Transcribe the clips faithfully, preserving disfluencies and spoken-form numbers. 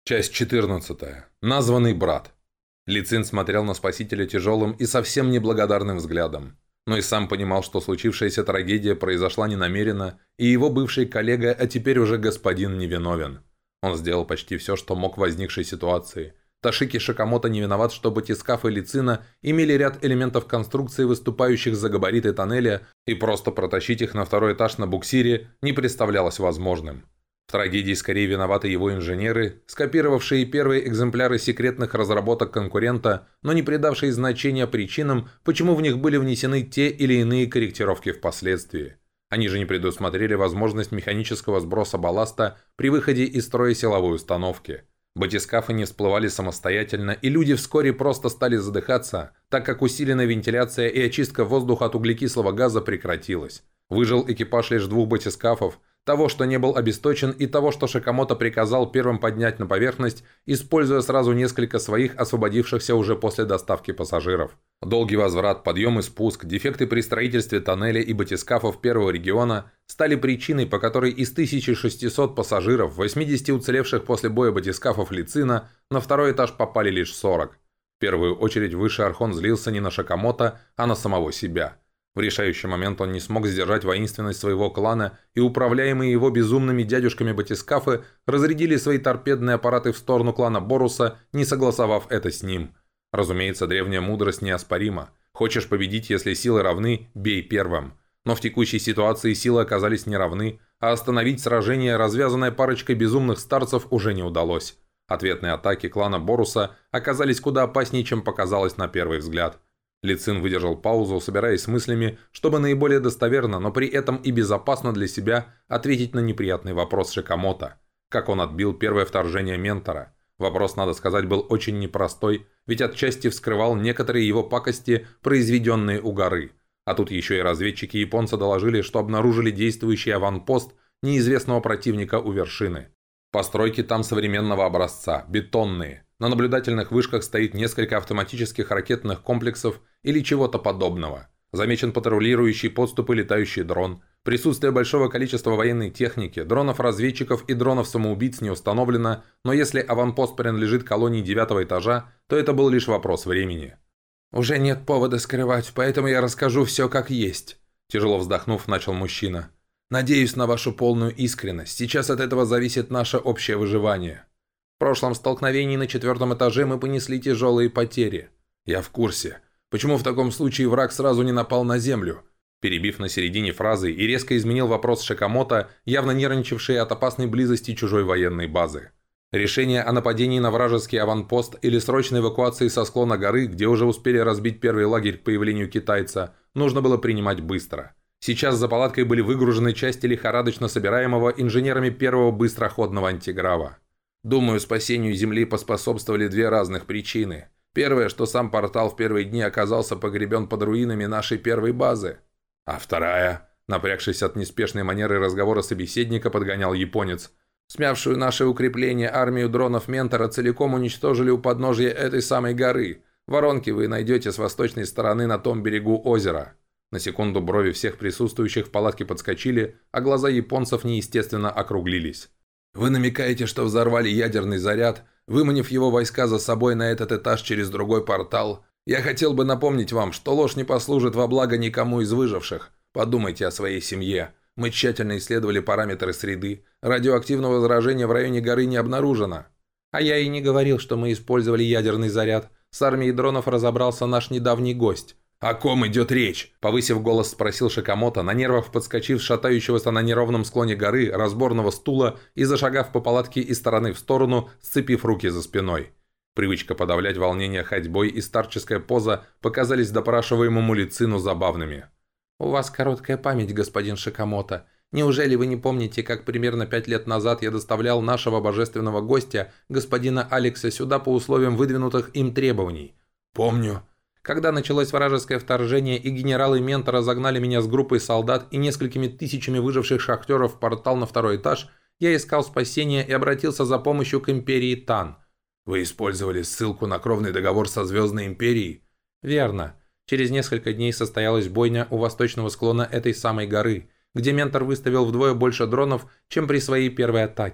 Часть четырнадцатая. Названный брат. Ли Цин смотрел на спасителя тяжелым и совсем неблагодарным взглядом. Но и сам понимал, что случившаяся трагедия произошла ненамеренно, и его бывший коллега, а теперь уже господин, невиновен. Он сделал почти все, что мог в возникшей ситуации. Ташики Шикамото не виноват, что батискафы Ли Цина имели ряд элементов конструкции, выступающих за габариты тоннеля, и просто протащить их на второй этаж на буксире не представлялось возможным. В трагедии скорее виноваты его инженеры, скопировавшие первые экземпляры секретных разработок конкурента, но не придавшие значения причинам, почему в них были внесены те или иные корректировки впоследствии. Они же не предусмотрели возможность механического сброса балласта при выходе из строя силовой установки. Батискафы не всплывали самостоятельно, и люди вскоре просто стали задыхаться, так как усиленная вентиляция и очистка воздуха от углекислого газа прекратилась. Выжил экипаж лишь двух батискафов, того, что не был обесточен, и того, что Шикамото приказал первым поднять на поверхность, используя сразу несколько своих, освободившихся уже после доставки пассажиров. Долгий возврат, подъем и спуск, дефекты при строительстве тоннеля и батискафов первого региона стали причиной, по которой из тысячи шестисот пассажиров, восьмидесяти уцелевших после боя батискафов Ли Цина, на второй этаж попали лишь сорок. В первую очередь Высший Архон злился не на Шикамото, а на самого себя. В решающий момент он не смог сдержать воинственность своего клана, и управляемые его безумными дядюшками батискафы разрядили свои торпедные аппараты в сторону клана Боруса, не согласовав это с ним. Разумеется, древняя мудрость неоспорима. Хочешь победить, если силы равны, бей первым. Но в текущей ситуации силы оказались неравны, а остановить сражение, развязанное парочкой безумных старцев, уже не удалось. Ответные атаки клана Боруса оказались куда опаснее, чем показалось на первый взгляд. Ли Цин выдержал паузу, собираясь с мыслями, чтобы наиболее достоверно, но при этом и безопасно для себя ответить на неприятный вопрос Шикамото. Как он отбил первое вторжение ментора? Вопрос, надо сказать, был очень непростой, ведь отчасти вскрывал некоторые его пакости, произведенные у горы. А тут еще и разведчики японца доложили, что обнаружили действующий аванпост неизвестного противника у вершины. Постройки там современного образца, бетонные. На наблюдательных вышках стоит несколько автоматических ракетных комплексов или чего-то подобного. Замечен патрулирующий подступы летающий дрон. Присутствие большого количества военной техники, дронов-разведчиков и дронов-самоубийц не установлено, но если аванпост принадлежит колонии девятого этажа, то это был лишь вопрос времени. «Уже нет повода скрывать, поэтому я расскажу все как есть», – тяжело вздохнув, начал мужчина. «Надеюсь на вашу полную искренность. Сейчас от этого зависит наше общее выживание. В прошлом столкновении на четвертом этаже мы понесли тяжелые потери. Я в курсе. Почему в таком случае враг сразу не напал на землю?» Перебив на середине фразы и резко изменил вопрос Шикамото, явно нервничавший от опасной близости чужой военной базы. Решение о нападении на вражеский аванпост или срочной эвакуации со склона горы, где уже успели разбить первый лагерь к появлению китайца, нужно было принимать быстро. Сейчас за палаткой были выгружены части лихорадочно собираемого инженерами первого быстроходного антиграва. Думаю, спасению Земли поспособствовали две разных причины. Первое, что сам портал в первые дни оказался погребен под руинами нашей первой базы. А вторая, напрягшись от неспешной манеры разговора собеседника, подгонял японец. Смявшую наши укрепления армию дронов Ментора целиком уничтожили у подножья этой самой горы. Воронки вы найдете с восточной стороны на том берегу озера. На секунду брови всех присутствующих в палатке подскочили, а глаза японцев неестественно округлились. «Вы намекаете, что взорвали ядерный заряд, выманив его войска за собой на этот этаж через другой портал? Я хотел бы напомнить вам, что ложь не послужит во благо никому из выживших. Подумайте о своей семье. Мы тщательно исследовали параметры среды. Радиоактивного заражения в районе горы не обнаружено». «А я и не говорил, что мы использовали ядерный заряд. С армией дронов разобрался наш недавний гость». «О ком идет речь?» – повысив голос, спросил Шикамото, на нервах подскочив с шатающегося на неровном склоне горы разборного стула и зашагав по палатке из стороны в сторону, сцепив руки за спиной. Привычка подавлять волнение ходьбой и старческая поза показались допрашиваемому Ли Цину забавными. «У вас короткая память, господин Шикамото. Неужели вы не помните, как примерно пять лет назад я доставлял нашего божественного гостя, господина Алекса, сюда по условиям выдвинутых им требований?» «Помню». Когда началось вражеское вторжение и генералы Ментора загнали меня с группой солдат и несколькими тысячами выживших шахтеров в портал на второй этаж, я искал спасения и обратился за помощью к империи Тан. «Вы использовали ссылку на кровный договор со Звездной империей?» «Верно. Через несколько дней состоялась бойня у восточного склона этой самой горы, где Ментор выставил вдвое больше дронов, чем при своей первой атаке.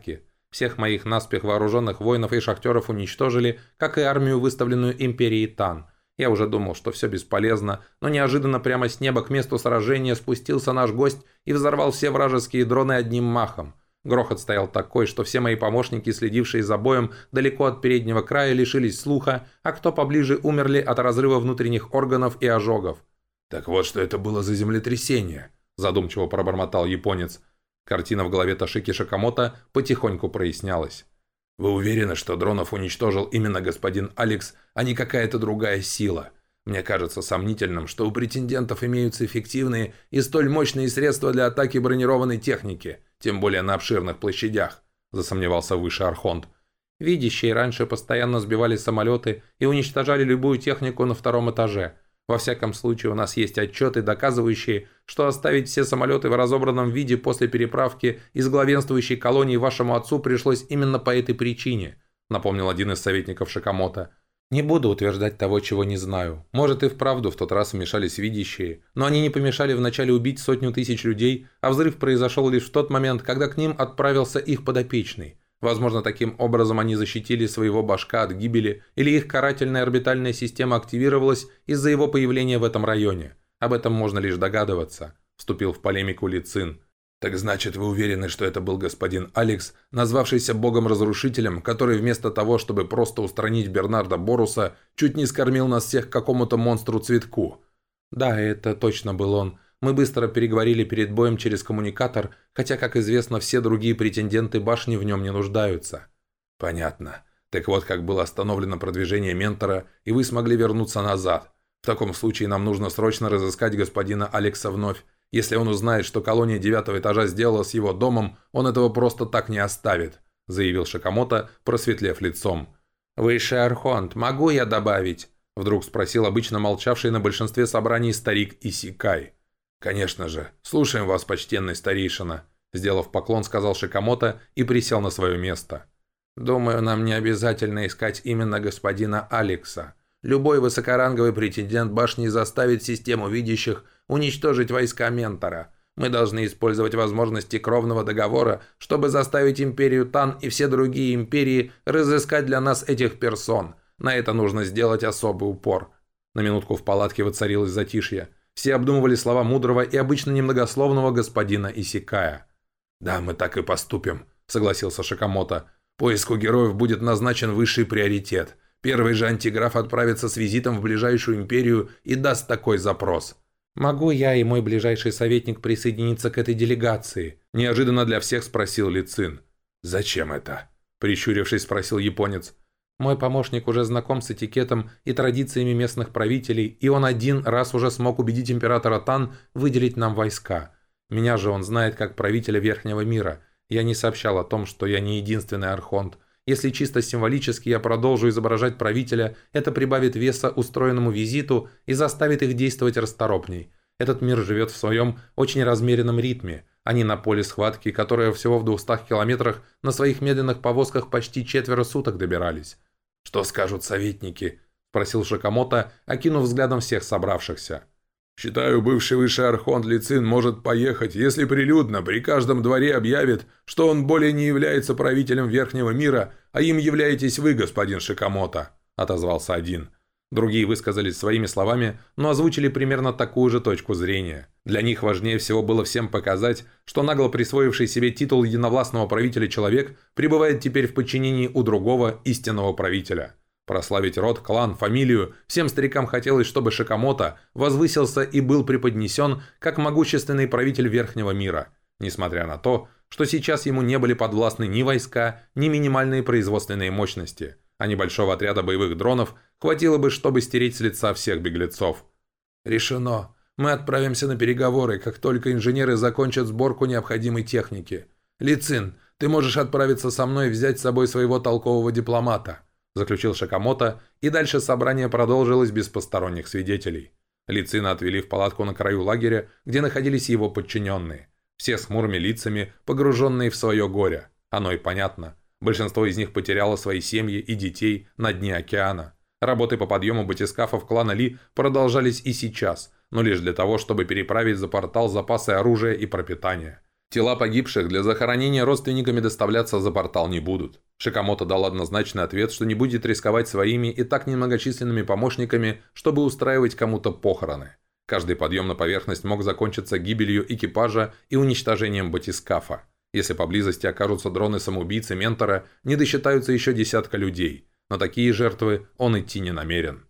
Всех моих наспех вооруженных воинов и шахтеров уничтожили, как и армию, выставленную империей Тан. Я уже думал, что все бесполезно, но неожиданно прямо с неба к месту сражения спустился наш гость и взорвал все вражеские дроны одним махом. Грохот стоял такой, что все мои помощники, следившие за боем далеко от переднего края, лишились слуха, а кто поближе умерли от разрыва внутренних органов и ожогов. «Так вот, что это было за землетрясение», – задумчиво пробормотал японец. Картина в голове Тошики Шикамото потихоньку прояснялась. «Вы уверены, что дронов уничтожил именно господин Алекс, а не какая-то другая сила? Мне кажется сомнительным, что у претендентов имеются эффективные и столь мощные средства для атаки бронированной техники, тем более на обширных площадях», – засомневался Высший Архонт. «Видящие раньше постоянно сбивали самолеты и уничтожали любую технику на втором этаже. Во всяком случае, у нас есть отчеты, доказывающие, что оставить все самолеты в разобранном виде после переправки из главенствующей колонии вашему отцу пришлось именно по этой причине», напомнил один из советников Шикамото. «Не буду утверждать того, чего не знаю. Может, и вправду в тот раз вмешались видящие, но они не помешали вначале убить сотню тысяч людей, а взрыв произошел лишь в тот момент, когда к ним отправился их подопечный. Возможно, таким образом они защитили своего башка от гибели, или их карательная орбитальная система активировалась из-за его появления в этом районе. Об этом можно лишь догадываться», – вступил в полемику Ли Цин. «Так значит, вы уверены, что это был господин Алекс, назвавшийся богом-разрушителем, который вместо того, чтобы просто устранить Бернарда Боруса, чуть не скормил нас всех какому-то монстру-цветку?» «Да, это точно был он. Мы быстро переговорили перед боем через коммуникатор, хотя, как известно, все другие претенденты башни в нем не нуждаются». «Понятно. Так вот, как было остановлено продвижение ментора, и вы смогли вернуться назад. В таком случае нам нужно срочно разыскать господина Алекса вновь. Если он узнает, что колония девятого этажа сделала с его домом, он этого просто так не оставит», – заявил Шикамото, просветлев лицом. «Высший Архонт, могу я добавить?» – вдруг спросил обычно молчавший на большинстве собраний старик Исикай. «Конечно же. Слушаем вас, почтенный старейшина», – сделав поклон, сказал Шикамото и присел на свое место. «Думаю, нам не обязательно искать именно господина Алекса. Любой высокоранговый претендент башни заставит систему видящих уничтожить войска ментора. Мы должны использовать возможности кровного договора, чтобы заставить империю Тан и все другие империи разыскать для нас этих персон. На это нужно сделать особый упор». На минутку в палатке воцарилось затишье. Все обдумывали слова мудрого и обычно немногословного господина Исикая. «Да, мы так и поступим», – согласился Шикамото. «Поиску героев будет назначен высший приоритет. Первый же антиграф отправится с визитом в ближайшую империю и даст такой запрос». «Могу я и мой ближайший советник присоединиться к этой делегации?» – неожиданно для всех спросил Ли Цин. «Зачем это?» – прищурившись, спросил японец. «Мой помощник уже знаком с этикетом и традициями местных правителей, и он один раз уже смог убедить императора Тан выделить нам войска. Меня же он знает как правителя Верхнего мира. Я не сообщал о том, что я не единственный архонт. Если чисто символически я продолжу изображать правителя, это прибавит веса устроенному визиту и заставит их действовать расторопней. Этот мир живет в своем очень размеренном ритме. Они на поле схватки, которое всего в двухстах километрах, на своих медленных повозках почти четверо суток добирались». «Что скажут советники?» – спросил Шикамото, окинув взглядом всех собравшихся. «Считаю, бывший высший архонт Ли Цин может поехать, если прилюдно при каждом дворе объявит, что он более не является правителем Верхнего мира, а им являетесь вы, господин Шикамото», – отозвался один. Другие высказались своими словами, но озвучили примерно такую же точку зрения. Для них важнее всего было всем показать, что нагло присвоивший себе титул единовластного правителя человек пребывает теперь в подчинении у другого истинного правителя. Прославить род, клан, фамилию, всем старикам хотелось, чтобы Шикамото возвысился и был преподнесен как могущественный правитель Верхнего мира, несмотря на то, что сейчас ему не были подвластны ни войска, ни минимальные производственные мощности, а небольшого отряда боевых дронов хватило бы, чтобы стереть с лица всех беглецов. «Решено. Мы отправимся на переговоры, как только инженеры закончат сборку необходимой техники. Ли Цин, ты можешь отправиться со мной и взять с собой своего толкового дипломата», – заключил Шикамото, и дальше собрание продолжилось без посторонних свидетелей. Ли Цина отвели в палатку на краю лагеря, где находились его подчиненные. Все с хмурыми лицами, погруженные в свое горе. Оно и понятно. Большинство из них потеряло свои семьи и детей на дне океана. Работы по подъему батискафов клана Ли продолжались и сейчас, но лишь для того, чтобы переправить за портал запасы оружия и пропитания. Тела погибших для захоронения родственниками доставляться за портал не будут. Шикамото дал однозначный ответ, что не будет рисковать своими и так немногочисленными помощниками, чтобы устраивать кому-то похороны. Каждый подъем на поверхность мог закончиться гибелью экипажа и уничтожением батискафа. Если поблизости окажутся дроны-самоубийцы Ментора, не досчитаются еще десятка людей. На такие жертвы он идти не намерен.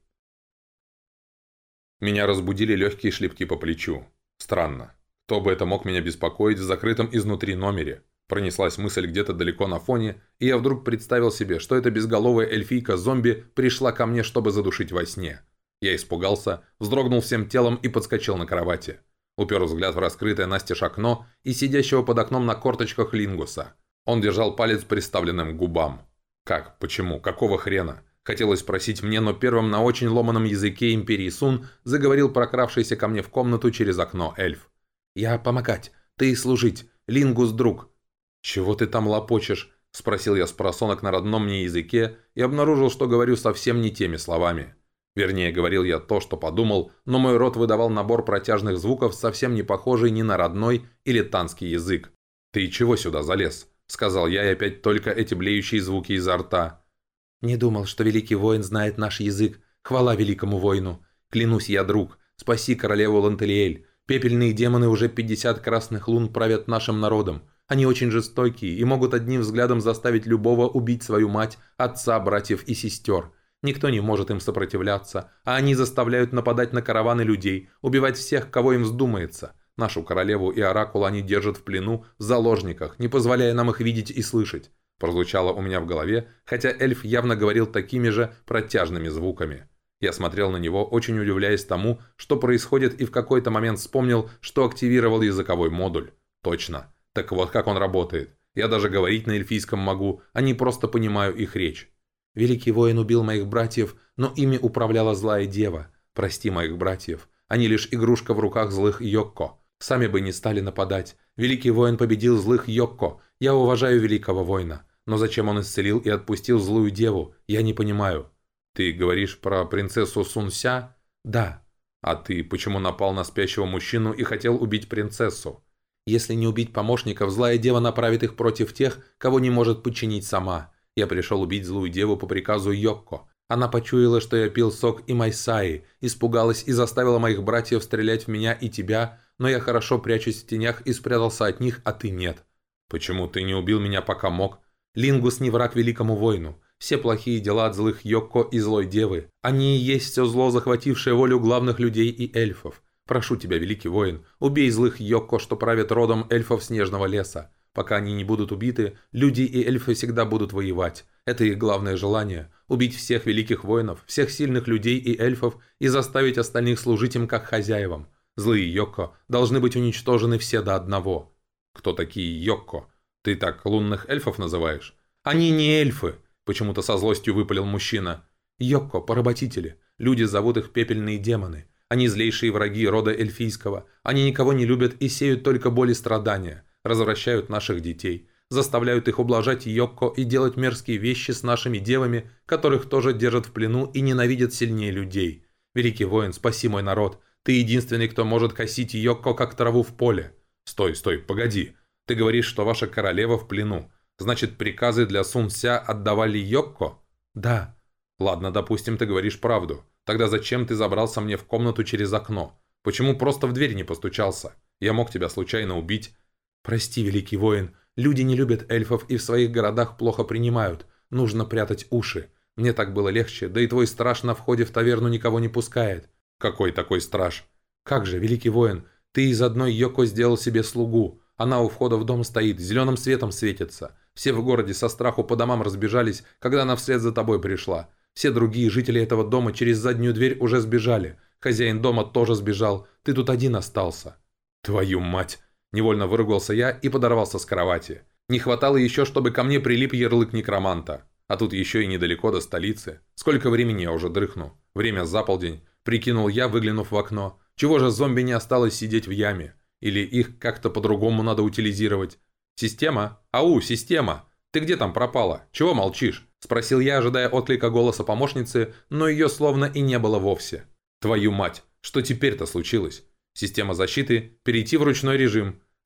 Меня разбудили легкие шлепки по плечу. Странно. Кто бы это мог меня беспокоить в закрытом изнутри номере? Пронеслась мысль где-то далеко на фоне, и я вдруг представил себе, что эта безголовая эльфийка-зомби пришла ко мне, чтобы задушить во сне. Я испугался, вздрогнул всем телом и подскочил на кровати. Упер взгляд в раскрытое настежь окно и сидящего под окном на корточках Лингуса. Он держал палец приставленным к губам. Как? Почему? Какого хрена? Хотелось спросить мне, но первым на очень ломаном языке Империи Сун заговорил прокравшийся ко мне в комнату через окно эльф. «Я помогать, ты служить, Лингус друг». «Чего ты там лопочешь?» – спросил я спросонок на родном мне языке и обнаружил, что говорю совсем не теми словами. Вернее, говорил я то, что подумал, но мой рот выдавал набор протяжных звуков, совсем не похожий ни на родной или танский язык. «Ты чего сюда залез?» – сказал я, и опять только эти блеющие звуки изо рта. «Не думал, что великий воин знает наш язык. Хвала великому воину. Клянусь я, друг, спаси королеву Лантелиэль. Пепельные демоны уже пятьдесят красных лун правят нашим народом. Они очень жестокие и могут одним взглядом заставить любого убить свою мать, отца, братьев и сестер. Никто не может им сопротивляться, а они заставляют нападать на караваны людей, убивать всех, кого им вздумается. Нашу королеву и оракула они держат в плену, в заложниках, не позволяя нам их видеть и слышать». Прозвучало у меня в голове, хотя эльф явно говорил такими же протяжными звуками. Я смотрел на него, очень удивляясь тому, что происходит, и в какой-то момент вспомнил, что активировал языковой модуль. Точно. Так вот как он работает. Я даже говорить на эльфийском могу, а не просто понимаю их речь. «Великий воин убил моих братьев, но ими управляла злая дева. Прости моих братьев. Они лишь игрушка в руках злых Йокко. Сами бы не стали нападать. Великий воин победил злых Йокко. Я уважаю великого воина. Но зачем он исцелил и отпустил злую деву, я не понимаю». «Ты говоришь про принцессу Сунся?» «Да». «А ты почему напал на спящего мужчину и хотел убить принцессу?» «Если не убить помощников, злая дева направит их против тех, кого не может подчинить сама. Я пришел убить злую деву по приказу Йокко. Она почуяла, что я пил сок и майсаи, испугалась и заставила моих братьев стрелять в меня и тебя, но я хорошо прячусь в тенях и спрятался от них, а ты нет». «Почему ты не убил меня, пока мог?» «Лингус не враг великому воину. Все плохие дела от злых Йокко и злой девы. Они и есть все зло, захватившее волю главных людей и эльфов. Прошу тебя, великий воин, убей злых Йокко, что правят родом эльфов Снежного леса. Пока они не будут убиты, люди и эльфы всегда будут воевать. Это их главное желание – убить всех великих воинов, всех сильных людей и эльфов и заставить остальных служить им как хозяевам. Злые Йокко должны быть уничтожены все до одного». «Кто такие Йокко? Ты так лунных эльфов называешь?» «Они не эльфы», – почему-то со злостью выпалил мужчина. «Йокко – поработители. Люди зовут их пепельные демоны. Они злейшие враги рода эльфийского. Они никого не любят и сеют только боль и страдания. Развращают наших детей. Заставляют их ублажать Йокко и делать мерзкие вещи с нашими девами, которых тоже держат в плену и ненавидят сильнее людей. Великий воин, спаси мой народ. Ты единственный, кто может косить Йокко, как траву в поле». «Стой, стой, погоди. Ты говоришь, что ваша королева в плену. Значит, приказы для Сунся отдавали Йокко?» «Да». «Ладно, допустим, ты говоришь правду. Тогда зачем ты забрался мне в комнату через окно? Почему просто в дверь не постучался? Я мог тебя случайно убить». «Прости, великий воин. Люди не любят эльфов и в своих городах плохо принимают. Нужно прятать уши. Мне так было легче, да и твой страж на входе в таверну никого не пускает». «Какой такой страж?» «Как же, великий воин, ты из одной Йокко сделал себе слугу. Она у входа в дом стоит, зеленым светом светится. Все в городе со страху по домам разбежались, когда она вслед за тобой пришла. Все другие жители этого дома через заднюю дверь уже сбежали. Хозяин дома тоже сбежал. Ты тут один остался». «Твою мать!» Невольно выругался я и подорвался с кровати. Не хватало еще, чтобы ко мне прилип ярлык некроманта. А тут еще и недалеко до столицы. Сколько времени я уже дрыхну? Время за полдень. Прикинул я, выглянув в окно. Чего же зомби не осталось сидеть в яме? Или их как-то по-другому надо утилизировать? «Система? Ау, система! Ты где там пропала? Чего молчишь?» Спросил я, ожидая отклика голоса помощницы, но ее словно и не было вовсе. «Твою мать! Что теперь-то случилось?» «Система защиты. Перейти в ручной режим.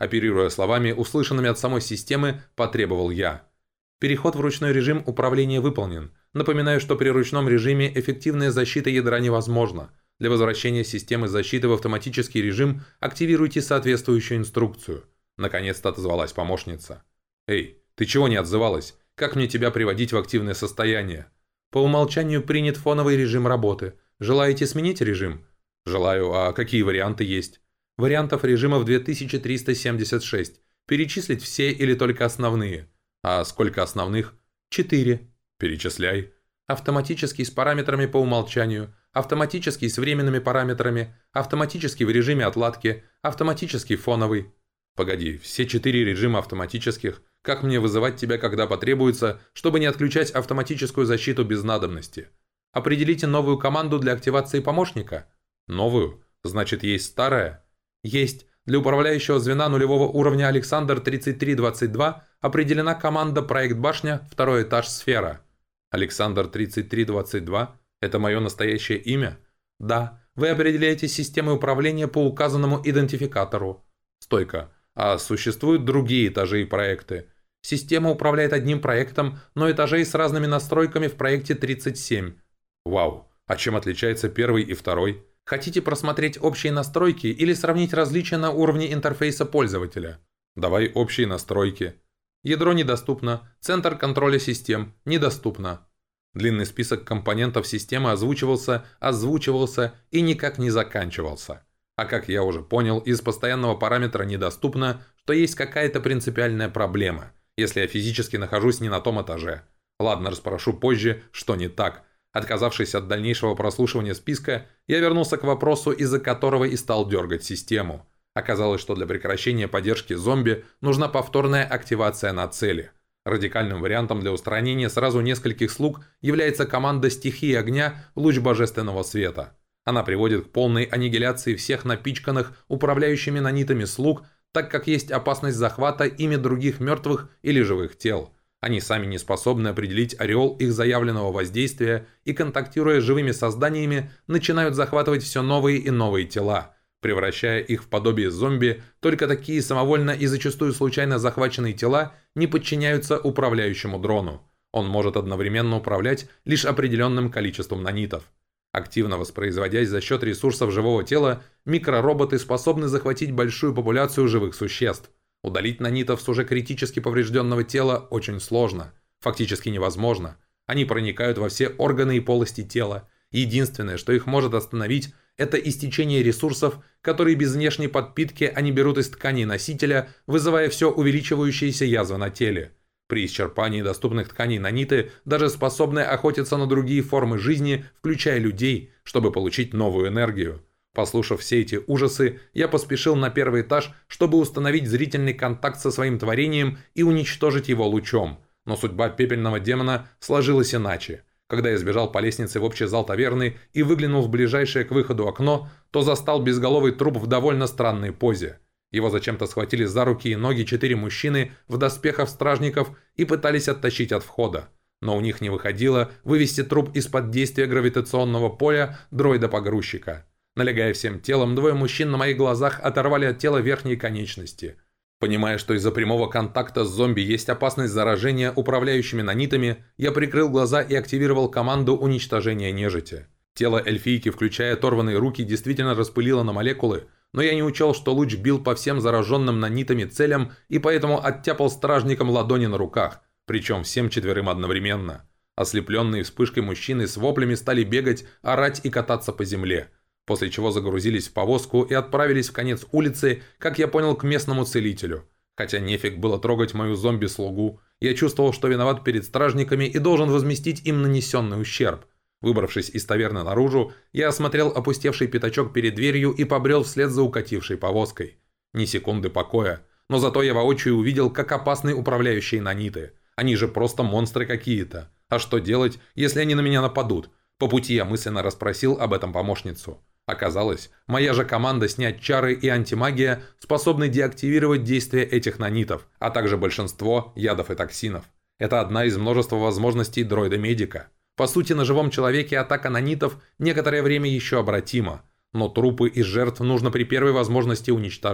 Оперируя словами, услышанными от самой системы, потребовал я. Переход в ручной режим управления выполнен. Напоминаю, что при ручном режиме эффективная защита ядра невозможна. Для возвращения системы защиты в автоматический режим активируйте соответствующую инструкцию. Наконец-то отозвалась помощница. «Эй, ты чего не отзывалась? Как мне тебя приводить в активное состояние?» «По умолчанию принят фоновый режим работы. Желаете сменить режим?» «Желаю. А какие варианты есть?» «Вариантов режимов две тысячи триста семьдесят шесть. Перечислить все или только основные?» «А сколько основных?» «Четыре». «Перечисляй». Автоматический с параметрами по умолчанию, автоматический с временными параметрами, автоматический в режиме отладки, автоматический фоновый. Погоди, все четыре режима автоматических. Как мне вызывать тебя, когда потребуется, чтобы не отключать автоматическую защиту без надобности? Определите новую команду для активации помощника. Новую? Значит, есть старая? Есть. Для управляющего звена нулевого уровня Александр тридцать три двадцать два определена команда «Проект Башня», второй этаж «Сфера». Александр тридцать три двадцать два? Это мое настоящее имя? Да. Вы определяете системы управления по указанному идентификатору. Стойка. А существуют другие этажи и проекты? Система управляет одним проектом, но этажей с разными настройками в проекте тридцать семь. Вау. А чем отличается первый и второй? Хотите просмотреть общие настройки или сравнить различия на уровне интерфейса пользователя? Давай общие настройки. Ядро недоступно. Центр контроля систем недоступно. Длинный список компонентов системы озвучивался, озвучивался и никак не заканчивался. А как я уже понял, из постоянного параметра «недоступно», что есть какая-то принципиальная проблема, если я физически нахожусь не на том этаже. Ладно, расспрошу позже, что не так. Отказавшись от дальнейшего прослушивания списка, я вернулся к вопросу, из-за которого и стал дергать систему. Оказалось, что для прекращения поддержки зомби нужна повторная активация на цели. Радикальным вариантом для устранения сразу нескольких слуг является команда стихии огня «Луч божественного света». Она приводит к полной аннигиляции всех напичканных управляющими нанитами слуг, так как есть опасность захвата ими других мертвых или живых тел. Они сами не способны определить ореол их заявленного воздействия и, контактируя с живыми созданиями, начинают захватывать все новые и новые тела, превращая их в подобие зомби. Только такие самовольно и зачастую случайно захваченные тела не подчиняются управляющему дрону. Он может одновременно управлять лишь определенным количеством нанитов. Активно воспроизводясь за счет ресурсов живого тела, микророботы способны захватить большую популяцию живых существ. Удалить нанитов с уже критически поврежденного тела очень сложно, фактически невозможно. Они проникают во все органы и полости тела. Единственное, что их может остановить, это истечение ресурсов, которые без внешней подпитки они берут из тканей носителя, вызывая все увеличивающиеся язвы на теле. При исчерпании доступных тканей наниты даже способны охотиться на другие формы жизни, включая людей, чтобы получить новую энергию. Послушав все эти ужасы, я поспешил на первый этаж, чтобы установить зрительный контакт со своим творением и уничтожить его лучом. Но судьба пепельного демона сложилась иначе. Когда я сбежал по лестнице в общий зал таверны и выглянул в ближайшее к выходу окно, то застал безголовый труп в довольно странной позе. Его зачем-то схватили за руки и ноги четыре мужчины в доспехах стражников и пытались оттащить от входа. Но у них не выходило вывести труп из-под действия гравитационного поля дроида-погрузчика. Налегая всем телом, двое мужчин на моих глазах оторвали от тела верхние конечности. Понимая, что из-за прямого контакта с зомби есть опасность заражения управляющими нанитами, я прикрыл глаза и активировал команду уничтожения нежити. Тело эльфийки, включая оторванные руки, действительно распылило на молекулы, но я не учел, что луч бил по всем зараженным нанитами целям и поэтому оттяпал стражникам ладони на руках, причем всем четверым одновременно. Ослепленные вспышкой мужчины с воплями стали бегать, орать и кататься по земле. После чего загрузились в повозку и отправились в конец улицы, как я понял, к местному целителю. Хотя нефиг было трогать мою зомби-слугу, я чувствовал, что виноват перед стражниками и должен возместить им нанесенный ущерб. Выбравшись из таверны наружу, я осмотрел опустевший пятачок перед дверью и побрел вслед за укатившей повозкой. Ни секунды покоя, но зато я воочию увидел, как опасны управляющие наниты. Они же просто монстры какие-то. А что делать, если они на меня нападут? По пути я мысленно расспросил об этом помощницу. Оказалось, моя же команда снять чары и антимагия способны деактивировать действие этих нанитов, а также большинство ядов и токсинов. Это одна из множества возможностей дроида-медика. По сути, на живом человеке атака нанитов некоторое время еще обратима, но трупы и жертв нужно при первой возможности уничтожать,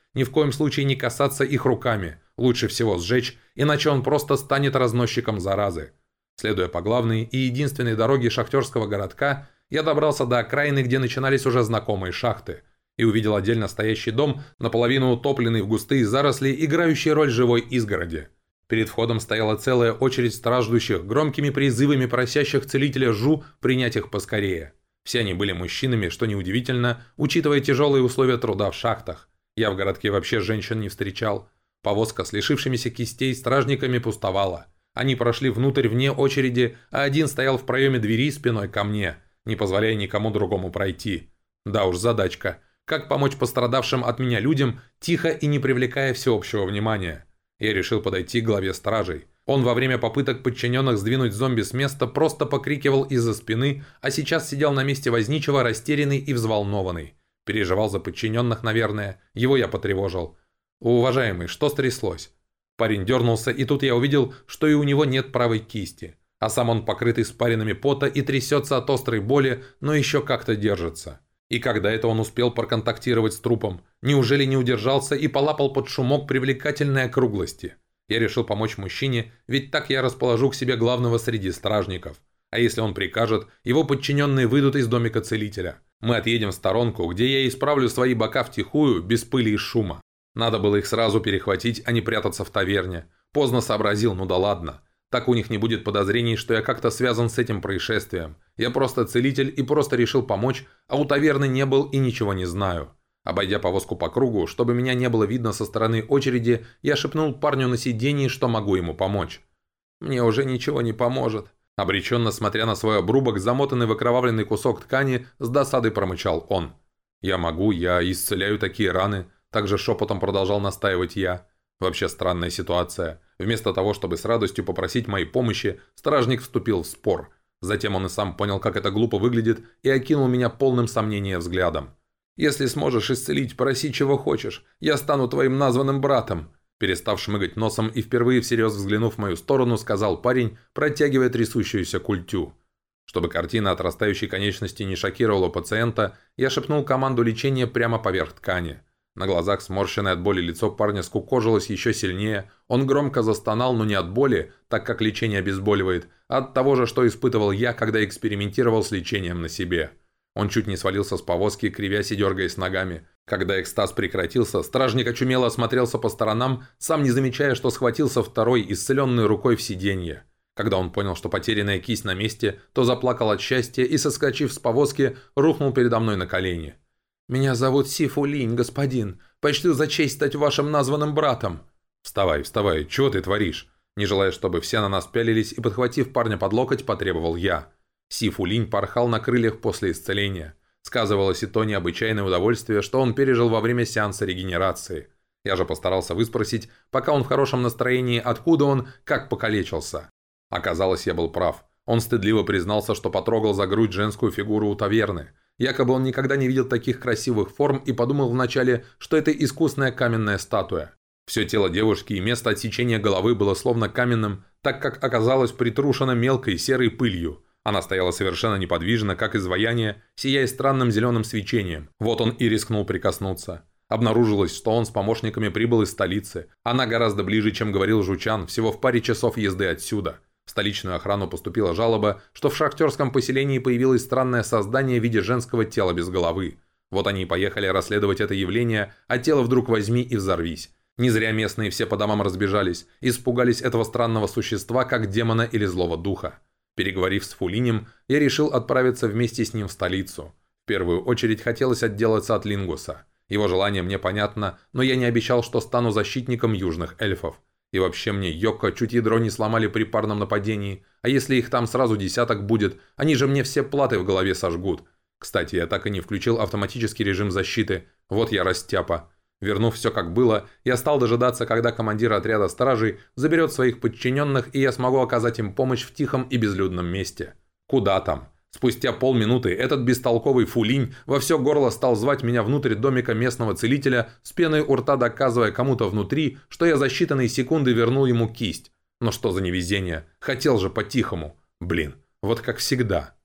ни в коем случае не касаться их руками, лучше всего сжечь, иначе он просто станет разносчиком заразы. Следуя по главной и единственной дороге шахтерского городка, я добрался до окраины, где начинались уже знакомые шахты, и увидел отдельно стоящий дом, наполовину утопленный в густые заросли, играющий роль живой изгороди. Перед входом стояла целая очередь страждущих, громкими призывами просящих целителя Жу принять их поскорее. Все они были мужчинами, что неудивительно, учитывая тяжелые условия труда в шахтах. Я в городке вообще женщин не встречал. Повозка с лишившимися кистей стражниками пустовала. Они прошли внутрь вне очереди, а один стоял в проеме двери спиной ко мне, не позволяя никому другому пройти. Да уж, задачка. Как помочь пострадавшим от меня людям, тихо и не привлекая всеобщего внимания? Я решил подойти к главе стражей. Он во время попыток подчиненных сдвинуть зомби с места просто покрикивал из-за спины, а сейчас сидел на месте возничего, растерянный и взволнованный. Переживал за подчиненных, наверное. Его я потревожил. «Уважаемый, что стряслось?» Парень дернулся, и тут я увидел, что и у него нет правой кисти. А сам он покрыт испаринами пота и трясется от острой боли, но еще как-то держится. И когда это он успел проконтактировать с трупом? Неужели не удержался и полапал под шумок привлекательной округлости? Я решил помочь мужчине, ведь так я расположу к себе главного среди стражников. А если он прикажет, его подчиненные выйдут из домика целителя. Мы отъедем в сторонку, где я исправлю свои бока втихую, без пыли и шума. Надо было их сразу перехватить, а не прятаться в таверне. Поздно сообразил, ну да ладно. Так у них не будет подозрений, что я как-то связан с этим происшествием. Я просто целитель и просто решил помочь, а у таверны не был и ничего не знаю. Обойдя повозку по кругу, чтобы меня не было видно со стороны очереди, я шепнул парню на сиденье, что могу ему помочь. «Мне уже ничего не поможет». Обреченно смотря на свой обрубок, замотанный в окровавленный кусок ткани, с досадой промычал он. «Я могу, я исцеляю такие раны», – также шепотом продолжал настаивать я. Вообще странная ситуация. Вместо того, чтобы с радостью попросить моей помощи, стражник вступил в спор. Затем он и сам понял, как это глупо выглядит, и окинул меня полным сомнения взглядом. «Если сможешь исцелить, проси чего хочешь. Я стану твоим названным братом». Перестав шмыгать носом и впервые всерьез взглянув в мою сторону, сказал парень, протягивая трясущуюся культю. Чтобы картина отрастающей конечности не шокировала пациента, я шепнул команду лечения прямо поверх ткани. На глазах сморщенное от боли лицо парня скукожилось еще сильнее. Он громко застонал, но не от боли, так как лечение обезболивает, а от того же, что испытывал я, когда экспериментировал с лечением на себе. Он чуть не свалился с повозки, кривясь и дергаясь ногами. Когда экстаз прекратился, стражник очумело осмотрелся по сторонам, сам не замечая, что схватился второй, исцеленной рукой в сиденье. Когда он понял, что потерянная кисть на месте, то заплакал от счастья и, соскочив с повозки, рухнул передо мной на колени. «Меня зовут Сифу Линь, господин. Почту за честь стать вашим названным братом». «Вставай, вставай, чего ты творишь?» Не желая, чтобы все на нас пялились, и, подхватив парня под локоть, потребовал я. Сифу Линь порхал на крыльях после исцеления. Сказывалось и то необычайное удовольствие, что он пережил во время сеанса регенерации. Я же постарался выспросить, пока он в хорошем настроении, откуда он, как покалечился. Оказалось, я был прав. Он стыдливо признался, что потрогал за грудь женскую фигуру у таверны. Якобы он никогда не видел таких красивых форм и подумал вначале, что это искусная каменная статуя. Все тело девушки и место отсечения головы было словно каменным, так как оказалось притрушено мелкой серой пылью. Она стояла совершенно неподвижно, как изваяние, сияя странным зеленым свечением. Вот он и рискнул прикоснуться. Обнаружилось, что он с помощниками прибыл из столицы. Она гораздо ближе, чем говорил Жучан, всего в паре часов езды отсюда. В столичную охрану поступила жалоба, что в шахтерском поселении появилось странное создание в виде женского тела без головы. Вот они и поехали расследовать это явление, а тело вдруг возьми и взорвись. Не зря местные все по домам разбежались, испугались этого странного существа, как демона или злого духа. Переговорив с Фулинем, я решил отправиться вместе с ним в столицу. В первую очередь хотелось отделаться от Лингуса. Его желание мне понятно, но я не обещал, что стану защитником южных эльфов. И вообще мне Йокко чуть ядро не сломали при парном нападении, а если их там сразу десяток будет, они же мне все платы в голове сожгут. Кстати, я так и не включил автоматический режим защиты, вот я растяпа. Вернув все как было, я стал дожидаться, когда командир отряда стражей заберет своих подчиненных, и я смогу оказать им помощь в тихом и безлюдном месте. Куда там? Спустя полминуты этот бестолковый Фулинь во все горло стал звать меня внутрь домика местного целителя, с пеной у рта доказывая кому-то внутри, что я за считанные секунды вернул ему кисть. Но что за невезение? Хотел же по-тихому. Блин, вот как всегда.